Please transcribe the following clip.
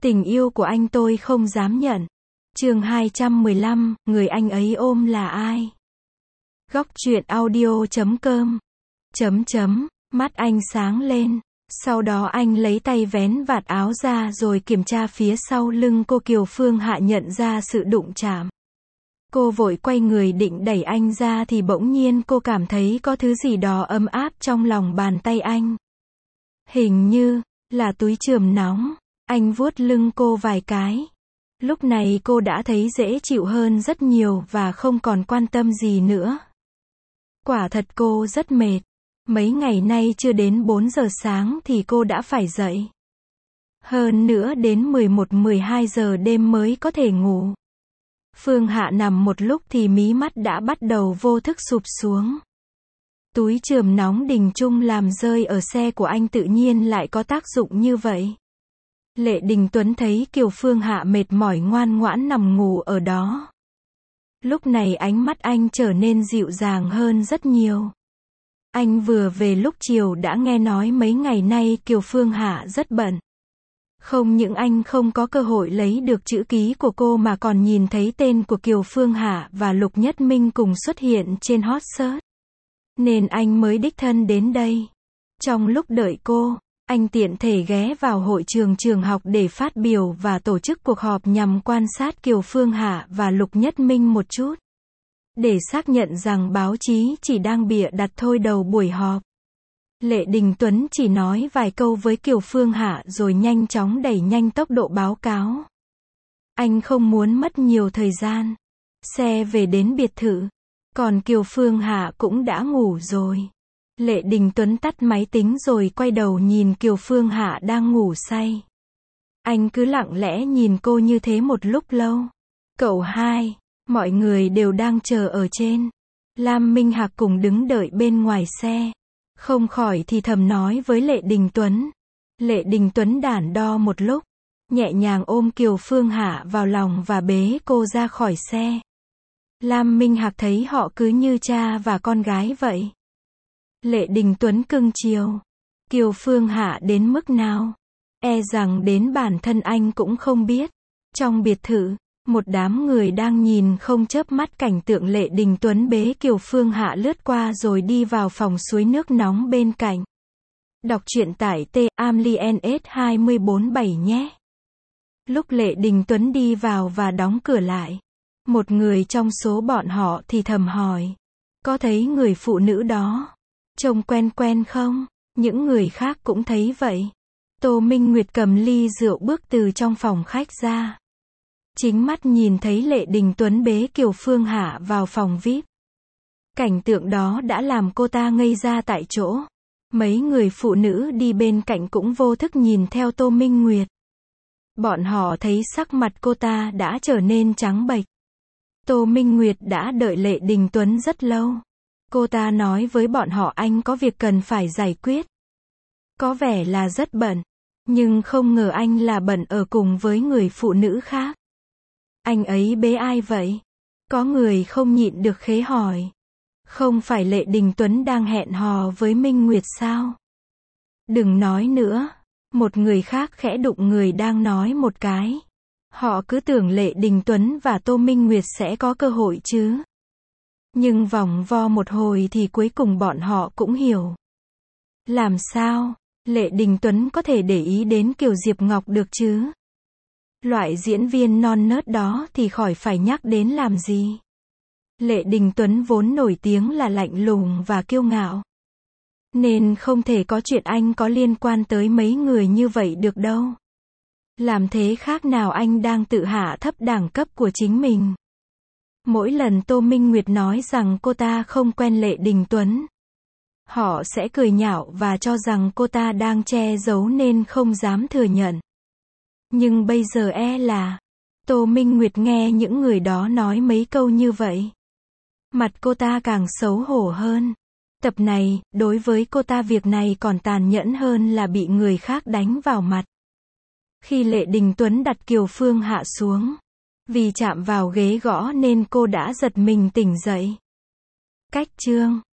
Tình yêu của anh tôi không dám nhận. Chương 215, người anh ấy ôm là ai? Góc truyện audio.com. Mắt anh sáng lên. Sau đó anh lấy tay vén vạt áo ra rồi kiểm tra phía sau lưng cô. Kiều Phương Hạ nhận ra sự đụng chạm. Cô vội quay người định đẩy anh ra thì bỗng nhiên cô cảm thấy có thứ gì đó ấm áp trong lòng bàn tay anh. Hình như là túi chườm nóng. Anh vuốt lưng cô vài cái. Lúc này cô đã thấy dễ chịu hơn rất nhiều và không còn quan tâm gì nữa. Quả thật cô rất mệt. Mấy ngày nay chưa đến 4 giờ sáng thì cô đã phải dậy. Hơn nữa đến 11-12 giờ đêm mới có thể ngủ. Phương Hạ nằm một lúc thì mí mắt đã bắt đầu vô thức sụp xuống. Túi chườm nóng Đình Trung làm rơi ở xe của anh tự nhiên lại có tác dụng như vậy. Lệ Đình Tuấn thấy Kiều Phương Hạ mệt mỏi ngoan ngoãn nằm ngủ ở đó. Lúc này ánh mắt anh trở nên dịu dàng hơn rất nhiều. Anh vừa về lúc chiều đã nghe nói mấy ngày nay Kiều Phương Hạ rất bận. Không những anh không có cơ hội lấy được chữ ký của cô mà còn nhìn thấy tên của Kiều Phương Hạ và Lục Nhất Minh cùng xuất hiện trên hot search. Nên anh mới đích thân đến đây. Trong lúc đợi cô, anh tiện thể ghé vào hội trường trường học để phát biểu và tổ chức cuộc họp nhằm quan sát Kiều Phương Hạ và Lục Nhất Minh một chút. Để xác nhận rằng báo chí chỉ đang bịa đặt thôi. Đầu buổi họp, Lệ Đình Tuấn chỉ nói vài câu với Kiều Phương Hạ rồi nhanh chóng đẩy nhanh tốc độ báo cáo. Anh không muốn mất nhiều thời gian. Xe về đến biệt thự. Còn Kiều Phương Hạ cũng đã ngủ rồi. Lệ Đình Tuấn tắt máy tính rồi quay đầu nhìn Kiều Phương Hạ đang ngủ say. Anh cứ lặng lẽ nhìn cô như thế một lúc lâu. Cậu hai, mọi người đều đang chờ ở trên. Lam Minh Hạc cùng đứng đợi bên ngoài xe. Không khỏi thì thầm nói với Lệ Đình Tuấn. Lệ Đình Tuấn đắn đo một lúc, nhẹ nhàng ôm Kiều Phương Hạ vào lòng và bế cô ra khỏi xe. Lam Minh Hạc thấy họ cứ như cha và con gái vậy. Lệ Đình Tuấn cưng chiều Kiều Phương Hạ đến mức nào, e rằng đến bản thân anh cũng không biết. Trong biệt thự, một đám người đang nhìn không chớp mắt cảnh tượng Lệ Đình Tuấn bế Kiều Phương Hạ lướt qua rồi đi vào phòng suối nước nóng bên cạnh. Đọc truyện tại t-amliens247 nhé. Lúc Lệ Đình Tuấn đi vào và đóng cửa lại, một người trong số bọn họ thì thầm hỏi. Có thấy người phụ nữ đó? Trông quen quen không? Những người khác cũng thấy vậy. Tô Minh Nguyệt cầm ly rượu bước từ trong phòng khách ra. Chính mắt nhìn thấy Lệ Đình Tuấn bế Kiều Phương Hạ vào phòng VIP. Cảnh tượng đó đã làm cô ta ngây ra tại chỗ. Mấy người phụ nữ đi bên cạnh cũng vô thức nhìn theo Tô Minh Nguyệt. Bọn họ thấy sắc mặt cô ta đã trở nên trắng bệch. Tô Minh Nguyệt đã đợi Lệ Đình Tuấn rất lâu. Cô ta nói với bọn họ anh có việc cần phải giải quyết. Có vẻ là rất bận. Nhưng không ngờ anh là bận ở cùng với người phụ nữ khác. Anh ấy bế ai vậy? Có người không nhịn được khế hỏi. Không phải Lệ Đình Tuấn đang hẹn hò với Minh Nguyệt sao? Đừng nói nữa. Một người khác khẽ đụng người đang nói một cái. Họ cứ tưởng Lệ Đình Tuấn và Tô Minh Nguyệt sẽ có cơ hội chứ. Nhưng vòng vo một hồi thì cuối cùng bọn họ cũng hiểu. Làm sao Lệ Đình Tuấn có thể để ý đến Kiều Diệp Ngọc được chứ? Loại diễn viên non nớt đó thì khỏi phải nhắc đến làm gì. Lệ Đình Tuấn vốn nổi tiếng là lạnh lùng và kiêu ngạo. Nên không thể có chuyện anh có liên quan tới mấy người như vậy được đâu. Làm thế khác nào anh đang tự hạ thấp đẳng cấp của chính mình. Mỗi lần Tô Minh Nguyệt nói rằng cô ta không quen Lệ Đình Tuấn, họ sẽ cười nhạo và cho rằng cô ta đang che giấu nên không dám thừa nhận. Nhưng bây giờ e là Tô Minh Nguyệt nghe những người đó nói mấy câu như vậy. Mặt cô ta càng xấu hổ hơn. Tập này, đối với cô ta việc này còn tàn nhẫn hơn là bị người khác đánh vào mặt. Khi Lệ Đình Tuấn đặt Kiều Phương Hạ xuống, vì chạm vào ghế gõ nên cô đã giật mình tỉnh dậy. Cách chương